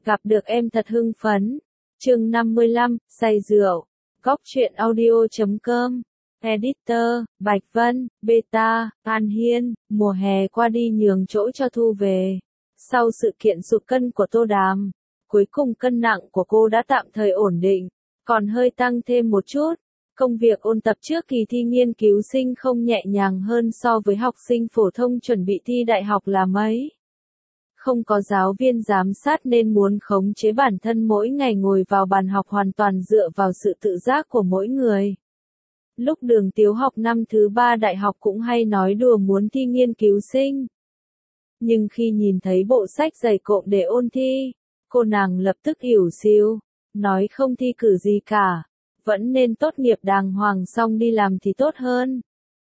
Gặp được em thật hưng phấn. Chương 55, say rượu. Góc truyện audio.com. Editor, Bạch Vân, Beta, An Hiên. Mùa hè qua đi nhường chỗ cho Thu về. Sau sự kiện sụt cân của Tô Đàm, cuối cùng cân nặng của cô đã tạm thời ổn định, còn hơi tăng thêm một chút. Công việc ôn tập trước kỳ thi nghiên cứu sinh không nhẹ nhàng hơn so với học sinh phổ thông chuẩn bị thi đại học là mấy. Không có giáo viên giám sát nên muốn khống chế bản thân mỗi ngày ngồi vào bàn học hoàn toàn dựa vào sự tự giác của mỗi người. Lúc Đường Tiếu học năm thứ 3 đại học cũng hay nói đùa muốn thi nghiên cứu sinh. Nhưng khi nhìn thấy bộ sách dày cộm để ôn thi, cô nàng lập tức ỉu xìu, nói không thi cử gì cả, vẫn nên tốt nghiệp đàng hoàng xong đi làm thì tốt hơn.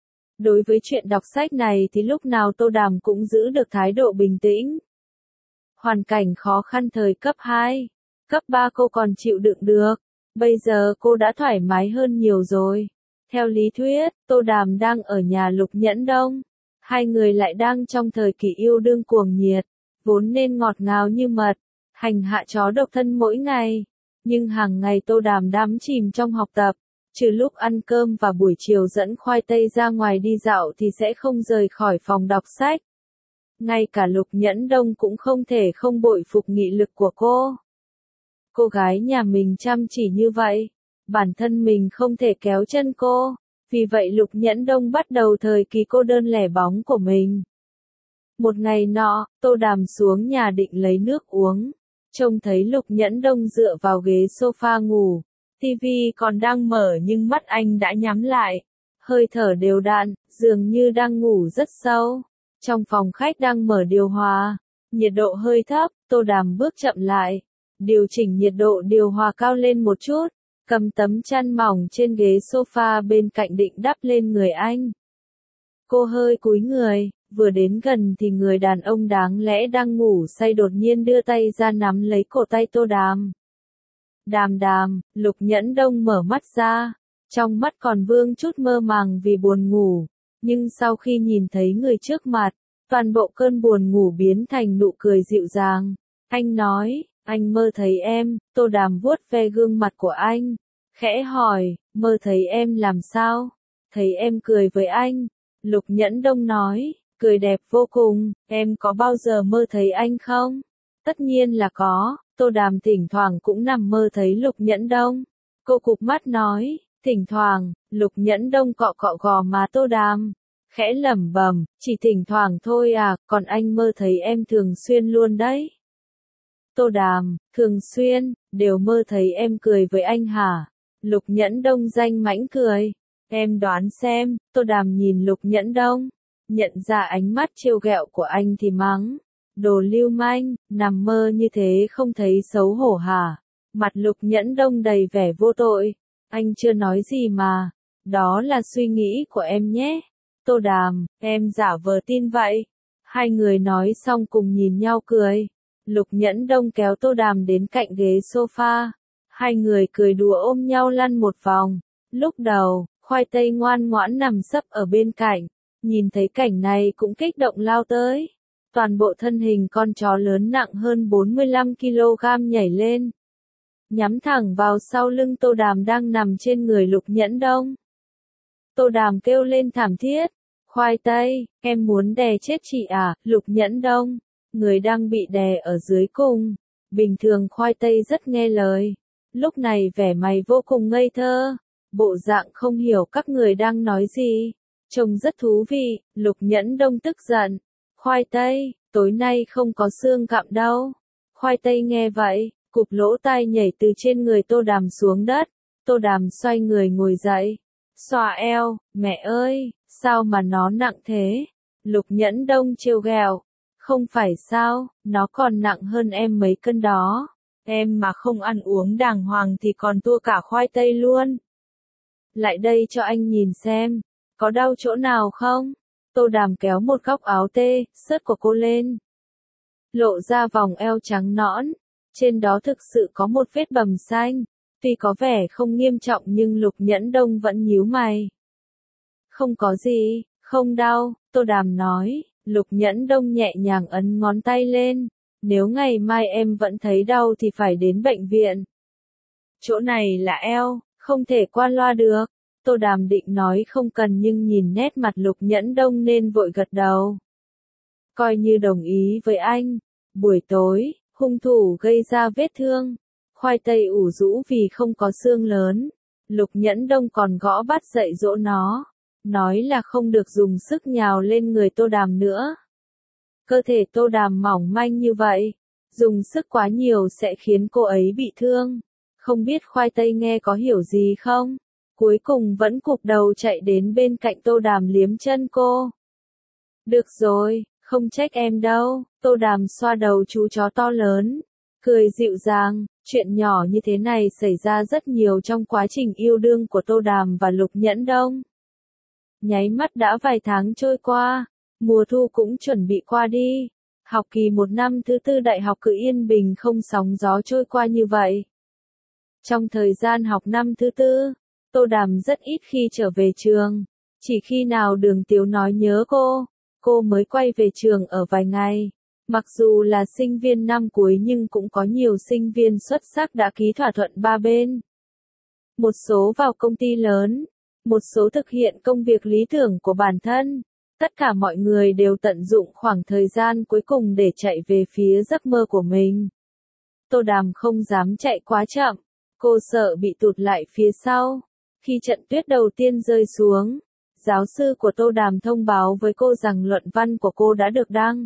Đối với chuyện đọc sách này thì lúc nào Tô Đàm cũng giữ được thái độ bình tĩnh. Hoàn cảnh khó khăn thời cấp 2, cấp 3 cô còn chịu đựng được, bây giờ cô đã thoải mái hơn nhiều rồi. Theo lý thuyết, Tô Đàm đang ở nhà Lục Nhẫn Đông. Hai người lại đang trong thời kỳ yêu đương cuồng nhiệt, vốn nên ngọt ngào như mật, hành hạ chó độc thân mỗi ngày. Nhưng hàng ngày Tô Đàm đắm chìm trong học tập, trừ lúc ăn cơm và buổi chiều dẫn Khoai Tây ra ngoài đi dạo thì sẽ không rời khỏi phòng đọc sách. Ngay cả Lục Nhẫn Đông cũng không thể không bội phục nghị lực của cô. Cô gái nhà mình chăm chỉ như vậy, bản thân mình không thể kéo chân cô. Vì vậy Lục Nhẫn Đông bắt đầu thời kỳ cô đơn lẻ bóng của mình. Một ngày nọ, Tô Đàm xuống nhà định lấy nước uống, trông thấy Lục Nhẫn Đông dựa vào ghế sofa ngủ, tivi còn đang mở nhưng mắt anh đã nhắm lại, hơi thở đều đặn, dường như đang ngủ rất sâu. Trong phòng khách đang mở điều hòa, nhiệt độ hơi thấp, Tô Đàm bước chậm lại, điều chỉnh nhiệt độ điều hòa cao lên một chút. Cầm tấm chăn mỏng trên ghế sofa bên cạnh định đắp lên người anh. Cô hơi cúi người, vừa đến gần thì người đàn ông đáng lẽ đang ngủ say đột nhiên đưa tay ra nắm lấy cổ tay Tô Đàm. Đàm đàm, Lục Nhẫn Đông mở mắt ra, trong mắt còn vương chút mơ màng vì buồn ngủ, nhưng sau khi nhìn thấy người trước mặt, toàn bộ cơn buồn ngủ biến thành nụ cười dịu dàng. Anh nói, anh mơ thấy em. Tô Đàm vuốt ve gương mặt của anh, khẽ hỏi, mơ thấy em làm sao? Thấy em cười với anh. Lục Nhẫn Đông nói, cười đẹp vô cùng, em có bao giờ mơ thấy anh không? Tất nhiên là có. Tô Đàm thỉnh thoảng cũng nằm mơ thấy Lục Nhẫn Đông. Cô cụp mắt nói, thỉnh thoảng. Lục Nhẫn Đông cọ cọ gò má Tô Đàm, khẽ lẩm bẩm, chỉ thỉnh thoảng thôi à, còn anh mơ thấy em thường xuyên luôn đấy. Tô Đàm, thường xuyên, đều mơ thấy em cười với anh hả? Lục Nhẫn Đông danh mãnh cười. Em đoán xem. Tô Đàm nhìn Lục Nhẫn Đông, nhận ra ánh mắt trêu ghẹo của anh thì mắng, đồ lưu manh, nằm mơ như thế không thấy xấu hổ hả? Mặt Lục Nhẫn Đông đầy vẻ vô tội. Anh chưa nói gì mà. Đó là suy nghĩ của em nhé. Tô Đàm, em giả vờ tin vậy. Hai người nói xong cùng nhìn nhau cười. Lục Nhẫn Đông kéo Tô Đàm đến cạnh ghế sofa. Hai người cười đùa ôm nhau lăn một vòng. Lúc đầu, Khoai Tây ngoan ngoãn nằm sấp ở bên cạnh. Nhìn thấy cảnh này cũng kích động lao tới. Toàn bộ thân hình con chó lớn nặng hơn 45 kg nhảy lên, nhắm thẳng vào sau lưng Tô Đàm đang nằm trên người Lục Nhẫn Đông. Tô Đàm kêu lên thảm thiết. Khoai Tây, em muốn đè chết chị à? Lục Nhẫn Đông, người đang bị đè ở dưới cùng. Bình thường Khoai Tây rất nghe lời. Lúc này vẻ mày vô cùng ngây thơ. Bộ dạng không hiểu các người đang nói gì. Trông rất thú vị. Lục Nhẫn Đông tức giận. Khoai Tây, tối nay không có xương gặm đâu. Khoai Tây nghe vậy, cụp lỗ tai nhảy từ trên người Tô Đàm xuống đất. Tô Đàm xoay người ngồi dậy, xoa eo. Mẹ ơi, sao mà nó nặng thế? Lục Nhẫn Đông trêu ghẹo. Không phải sao, nó còn nặng hơn em mấy cân đó. Em mà không ăn uống đàng hoàng thì còn thua cả Khoai Tây luôn. Lại đây cho anh nhìn xem, có đau chỗ nào không? Tô Đàm kéo một góc áo tê, sớt của cô lên, lộ ra vòng eo trắng nõn. Trên đó thực sự có một vết bầm xanh. Tuy có vẻ không nghiêm trọng nhưng Lục Nhẫn Đông vẫn nhíu mày. Không có gì, không đau. Tô Đàm nói. Lục Nhẫn Đông nhẹ nhàng ấn ngón tay lên. Nếu ngày mai em vẫn thấy đau thì phải đến bệnh viện. Chỗ này là eo, không thể qua loa được. Tô Đàm định nói không cần nhưng nhìn nét mặt Lục Nhẫn Đông nên vội gật đầu. Coi như đồng ý với anh. Buổi tối, hung thủ gây ra vết thương. Khoai tây ủ rũ vì không có xương lớn. Lục Nhẫn Đông còn gõ bát dạy dỗ nó. Nói là không được dùng sức nhào lên người Tô Đàm nữa. Cơ thể Tô Đàm mỏng manh như vậy. Dùng sức quá nhiều sẽ khiến cô ấy bị thương. Không biết khoai tây nghe có hiểu gì không? Cuối cùng vẫn cụp đầu chạy đến bên cạnh Tô Đàm liếm chân cô. Được rồi, không trách em đâu. Tô Đàm xoa đầu chú chó to lớn. Cười dịu dàng, chuyện nhỏ như thế này xảy ra rất nhiều trong quá trình yêu đương của Tô Đàm và Lục Nhẫn Đông. Nháy mắt đã vài tháng trôi qua, mùa thu cũng chuẩn bị qua đi. Học kỳ 1 năm thứ 4 đại học Cự Yên Bình không sóng gió trôi qua như vậy. Trong thời gian học năm thứ 4, Tô Đàm rất ít khi trở về trường. Chỉ khi nào Đường Tiếu nói nhớ cô mới quay về trường ở vài ngày. Mặc dù là sinh viên năm cuối nhưng cũng có nhiều sinh viên xuất sắc đã ký thỏa thuận ba bên. Một số vào công ty lớn, một số thực hiện công việc lý tưởng của bản thân. Tất cả mọi người đều tận dụng khoảng thời gian cuối cùng để chạy về phía giấc mơ của mình. Tô Đàm không dám chạy quá chậm, cô sợ bị tụt lại phía sau. Khi trận tuyết đầu tiên rơi xuống, giáo sư của Tô Đàm thông báo với cô rằng luận văn của cô đã được đăng.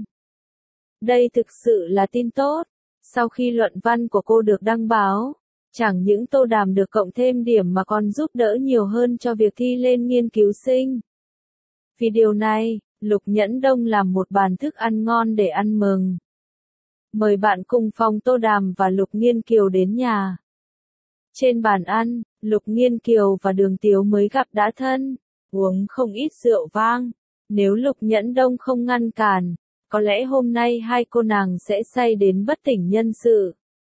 Đây thực sự là tin tốt. Sau khi luận văn của cô được đăng báo, chẳng những Tô Đàm được cộng thêm điểm mà còn giúp đỡ nhiều hơn cho việc thi lên nghiên cứu sinh. Vì điều này, Lục Nhẫn Đông làm một bàn thức ăn ngon để ăn mừng. Mời bạn cùng phòng Tô Đàm và Lục Nghiên Kiều đến nhà. Trên bàn ăn, Lục Nghiên Kiều và Đường Tiếu mới gặp đã thân, uống không ít rượu vang. Nếu Lục Nhẫn Đông không ngăn cản, có lẽ hôm nay hai cô nàng sẽ say đến bất tỉnh nhân sự.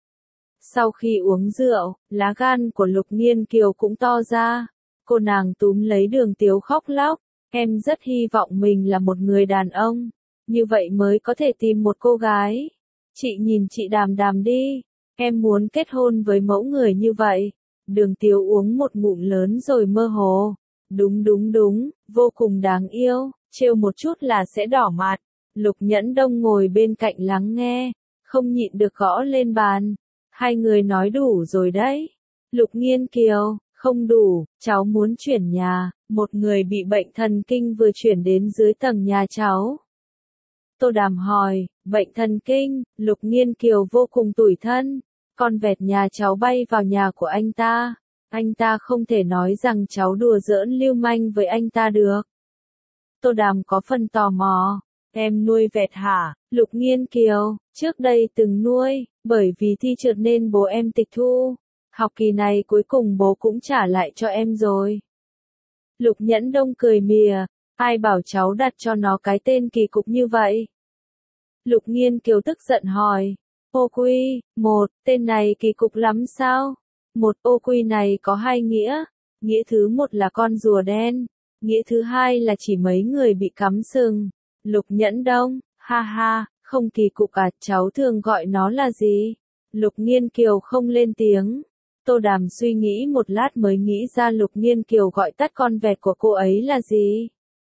Sau khi uống rượu, lá gan của Lục Nghiên Kiều cũng to ra. Cô nàng túm lấy Đường Tiếu khóc lóc. Em rất hy vọng mình là một người đàn ông. Như vậy mới có thể tìm một cô gái. Chị nhìn chị Đàm Đàm đi. Em muốn kết hôn với mẫu người như vậy. Đường Tiếu uống một ngụm lớn rồi mơ hồ. Đúng, vô cùng đáng yêu. Trêu một chút là sẽ đỏ mặt. Lục Nhẫn Đông ngồi bên cạnh lắng nghe. Không nhịn được gõ lên bàn. Hai người nói đủ rồi đấy. Lục Nghiên Kiều, không đủ, cháu muốn chuyển nhà. Một người bị bệnh thần kinh vừa chuyển đến dưới tầng nhà cháu. Tô Đàm hỏi, bệnh thần kinh? Lục Nghiên Kiều vô cùng tủi thân. Con vẹt nhà cháu bay vào nhà của anh ta. Anh ta không thể nói rằng cháu đùa giỡn lưu manh với anh ta được. Tô Đàm có phần tò mò. Em nuôi vẹt hả? Lục Nghiên Kiều, trước đây từng nuôi, bởi vì thi trượt nên bố em tịch thu. Học kỳ này cuối cùng bố cũng trả lại cho em rồi. Lục Nhẫn Đông cười mỉa, ai bảo cháu đặt cho nó cái tên kỳ cục như vậy? Lục Nghiên Kiều tức giận hỏi, ô quy, một, tên này kỳ cục lắm sao? Một ô quy này có hai nghĩa, nghĩa thứ một là con rùa đen, nghĩa thứ hai là chỉ mấy người bị cắm sừng. Lục Nhẫn Đông, ha ha, không kỳ cục à, cháu thường gọi nó là gì? Lục Nghiên Kiều không lên tiếng. Tô Đàm suy nghĩ một lát mới nghĩ ra Lục Nghiên Kiều gọi tắt con vẹt của cô ấy là gì.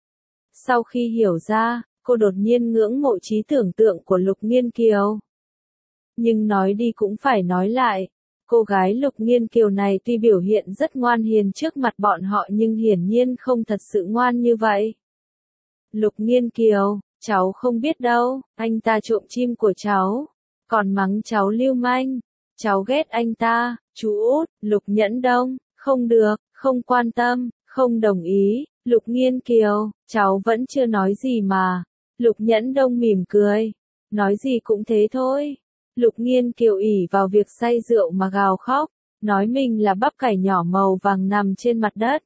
Sau khi hiểu ra, cô đột nhiên ngưỡng mộ trí tưởng tượng của Lục Nghiên Kiều. Nhưng nói đi cũng phải nói lại, cô gái Lục Nghiên Kiều này tuy biểu hiện rất ngoan hiền trước mặt bọn họ nhưng hiển nhiên không thật sự ngoan như vậy. Lục Nghiên Kiều, cháu không biết đâu, anh ta trộm chim của cháu, còn mắng cháu lưu manh. Cháu ghét anh ta, chú út. Lục Nhẫn Đông, không được, không quan tâm, không đồng ý. Lục Nghiên Kiều, cháu vẫn chưa nói gì mà. Lục Nhẫn Đông mỉm cười, nói gì cũng thế thôi. Lục Nghiên Kiều ỉ vào việc say rượu mà gào khóc, nói mình là bắp cải nhỏ màu vàng nằm trên mặt đất.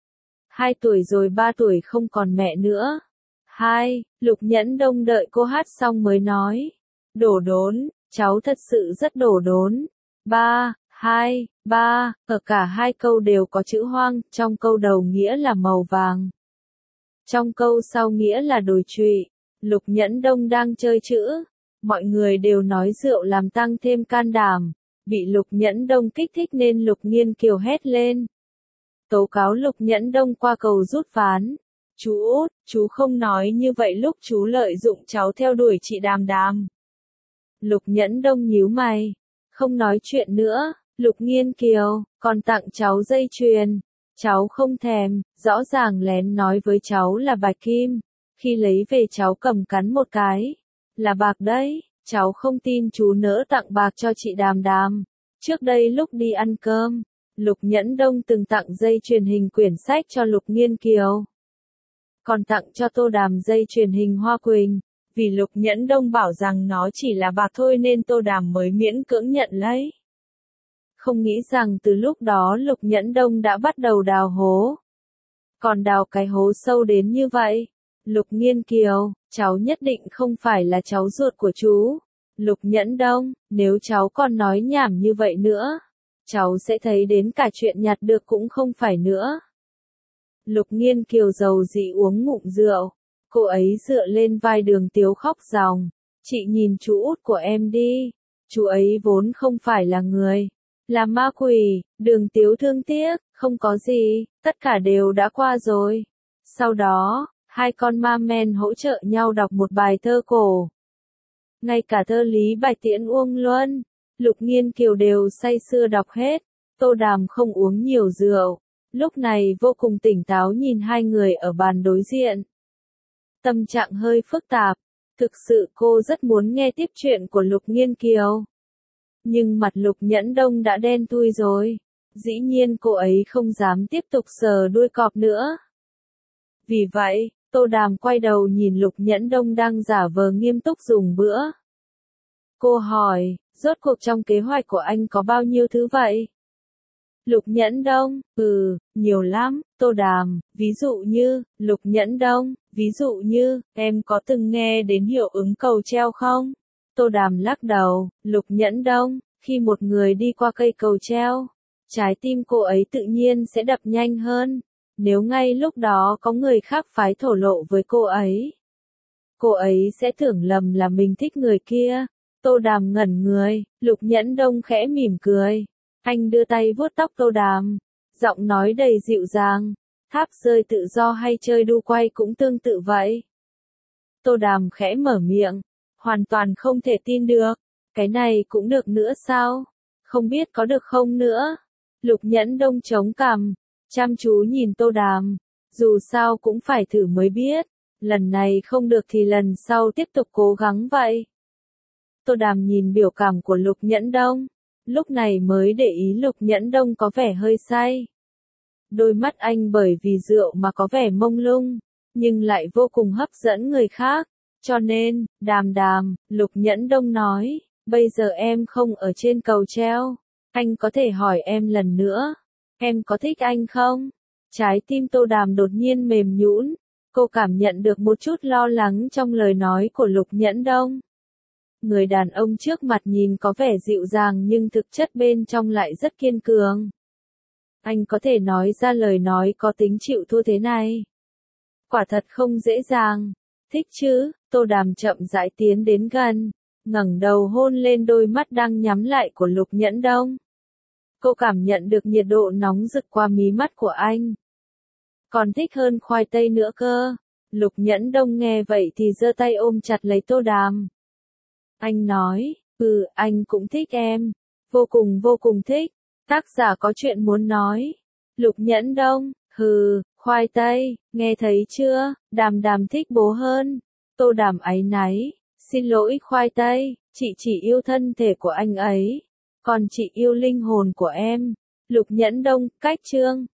2 tuổi rồi 3 tuổi không còn mẹ nữa. 2, Lục Nhẫn Đông đợi cô hát xong mới nói. Đổ đốn, cháu thật sự rất đổ đốn. 3, 2, 3, ở cả hai câu đều có chữ hoang, trong câu đầu nghĩa là màu vàng. Trong câu sau nghĩa là đồi trụy. Lục Nhẫn Đông đang chơi chữ. Mọi người đều nói rượu làm tăng thêm can đảm. Bị Lục Nhẫn Đông kích thích nên Lục Nghiên Kiều hét lên. Tố cáo Lục Nhẫn Đông qua cầu rút ván. Chú Út, chú không nói như vậy lúc chú lợi dụng cháu theo đuổi chị Đàm Đàm. Lục Nhẫn Đông nhíu mày. Không nói chuyện nữa, Lục Nghiên Kiều, còn tặng cháu dây chuyền. Cháu không thèm, rõ ràng lén nói với cháu là bạch kim. Khi lấy về cháu cầm cắn một cái. Là bạc đấy, cháu không tin chú nỡ tặng bạc cho chị Đàm Đàm. Trước đây lúc đi ăn cơm, Lục Nhẫn Đông từng tặng dây truyền hình quyển sách cho Lục Nghiên Kiều. Còn tặng cho Tô Đàm dây truyền hình Hoa Quỳnh. Vì Lục Nhẫn Đông bảo rằng nó chỉ là bạc thôi nên Tô Đàm mới miễn cưỡng nhận lấy. Không nghĩ rằng từ lúc đó Lục Nhẫn Đông đã bắt đầu đào hố. Còn đào cái hố sâu đến như vậy. Lục Nghiên Kiều, cháu nhất định không phải là cháu ruột của chú. Lục Nhẫn Đông, nếu cháu còn nói nhảm như vậy nữa, cháu sẽ thấy đến cả chuyện nhặt được cũng không phải nữa. Lục Nghiên Kiều dầu dĩ uống ngụm rượu. Cô ấy dựa lên vai Đường Tiếu khóc ròng. Chị nhìn chú út của em đi. Chú ấy vốn không phải là người. Là ma quỷ. Đường Tiếu thương tiếc. Không có gì. Tất cả đều đã qua rồi. Sau đó, hai con ma men hỗ trợ nhau đọc một bài thơ cổ. Ngay cả thơ Lý Bạch Tiễn Uông Luân, Lục Nghiên Kiều đều say sưa đọc hết. Tô Đàm không uống nhiều rượu. Lúc này vô cùng tỉnh táo nhìn hai người ở bàn đối diện. Tâm trạng hơi phức tạp. Thực sự cô rất muốn nghe tiếp chuyện của Lục Nghiên Kiều. Nhưng mặt Lục Nhẫn Đông đã đen thui rồi. Dĩ nhiên cô ấy không dám tiếp tục sờ đuôi cọp nữa. Vì vậy, Tô Đàm quay đầu nhìn Lục Nhẫn Đông đang giả vờ nghiêm túc dùng bữa. Cô hỏi, rốt cuộc trong kế hoạch của anh có bao nhiêu thứ vậy? Lục Nhẫn Đông, nhiều lắm, Tô Đàm, ví dụ như, Lục Nhẫn Đông, ví dụ như, em có từng nghe đến hiệu ứng cầu treo không? Tô Đàm lắc đầu, Lục Nhẫn Đông, khi một người đi qua cây cầu treo, trái tim cô ấy tự nhiên sẽ đập nhanh hơn, nếu ngay lúc đó có người khác phái thổ lộ với cô ấy sẽ tưởng lầm là mình thích người kia. Tô Đàm ngẩn người, Lục Nhẫn Đông khẽ mỉm cười. Anh đưa tay vuốt tóc Tô Đàm, giọng nói đầy dịu dàng. Tháp rơi tự do hay chơi đu quay cũng tương tự vậy. Tô Đàm khẽ mở miệng, hoàn toàn không thể tin được. Cái này cũng được nữa sao? Không biết có được không nữa? Lục Nhẫn Đông chống cằm, chăm chú nhìn Tô Đàm. Dù sao cũng phải thử mới biết. Lần này không được thì lần sau tiếp tục cố gắng vậy. Tô Đàm nhìn biểu cảm của Lục Nhẫn Đông. Lúc này mới để ý Lục Nhẫn Đông có vẻ hơi say. Đôi mắt anh bởi vì rượu mà có vẻ mông lung, nhưng lại vô cùng hấp dẫn người khác. Cho nên, Đàm Đàm, Lục Nhẫn Đông nói, bây giờ em không ở trên cầu treo. Anh có thể hỏi em lần nữa. Em có thích anh không? Trái tim Tô Đàm đột nhiên mềm nhũn. Cô cảm nhận được một chút lo lắng trong lời nói của Lục Nhẫn Đông. Người đàn ông trước mặt nhìn có vẻ dịu dàng nhưng thực chất bên trong lại rất kiên cường. Anh có thể nói ra lời nói có tính chịu thua thế này. Quả thật không dễ dàng. Thích chứ? Tô Đàm chậm rãi tiến đến gần, ngẩng đầu hôn lên đôi mắt đang nhắm lại của Lục Nhẫn Đông. Cô cảm nhận được nhiệt độ nóng rực qua mí mắt của anh. Còn thích hơn khoai tây nữa cơ. Lục Nhẫn Đông nghe vậy thì giơ tay ôm chặt lấy Tô Đàm. Anh nói, anh cũng thích em. Vô cùng thích. Tác giả có chuyện muốn nói. Lục Nhẫn Đông, khoai tây, nghe thấy chưa? Đàm Đàm thích bố hơn. Tô Đàm áy náy, xin lỗi khoai tây, chị chỉ yêu thân thể của anh ấy. Còn chị yêu linh hồn của em. Lục Nhẫn Đông, cách chương.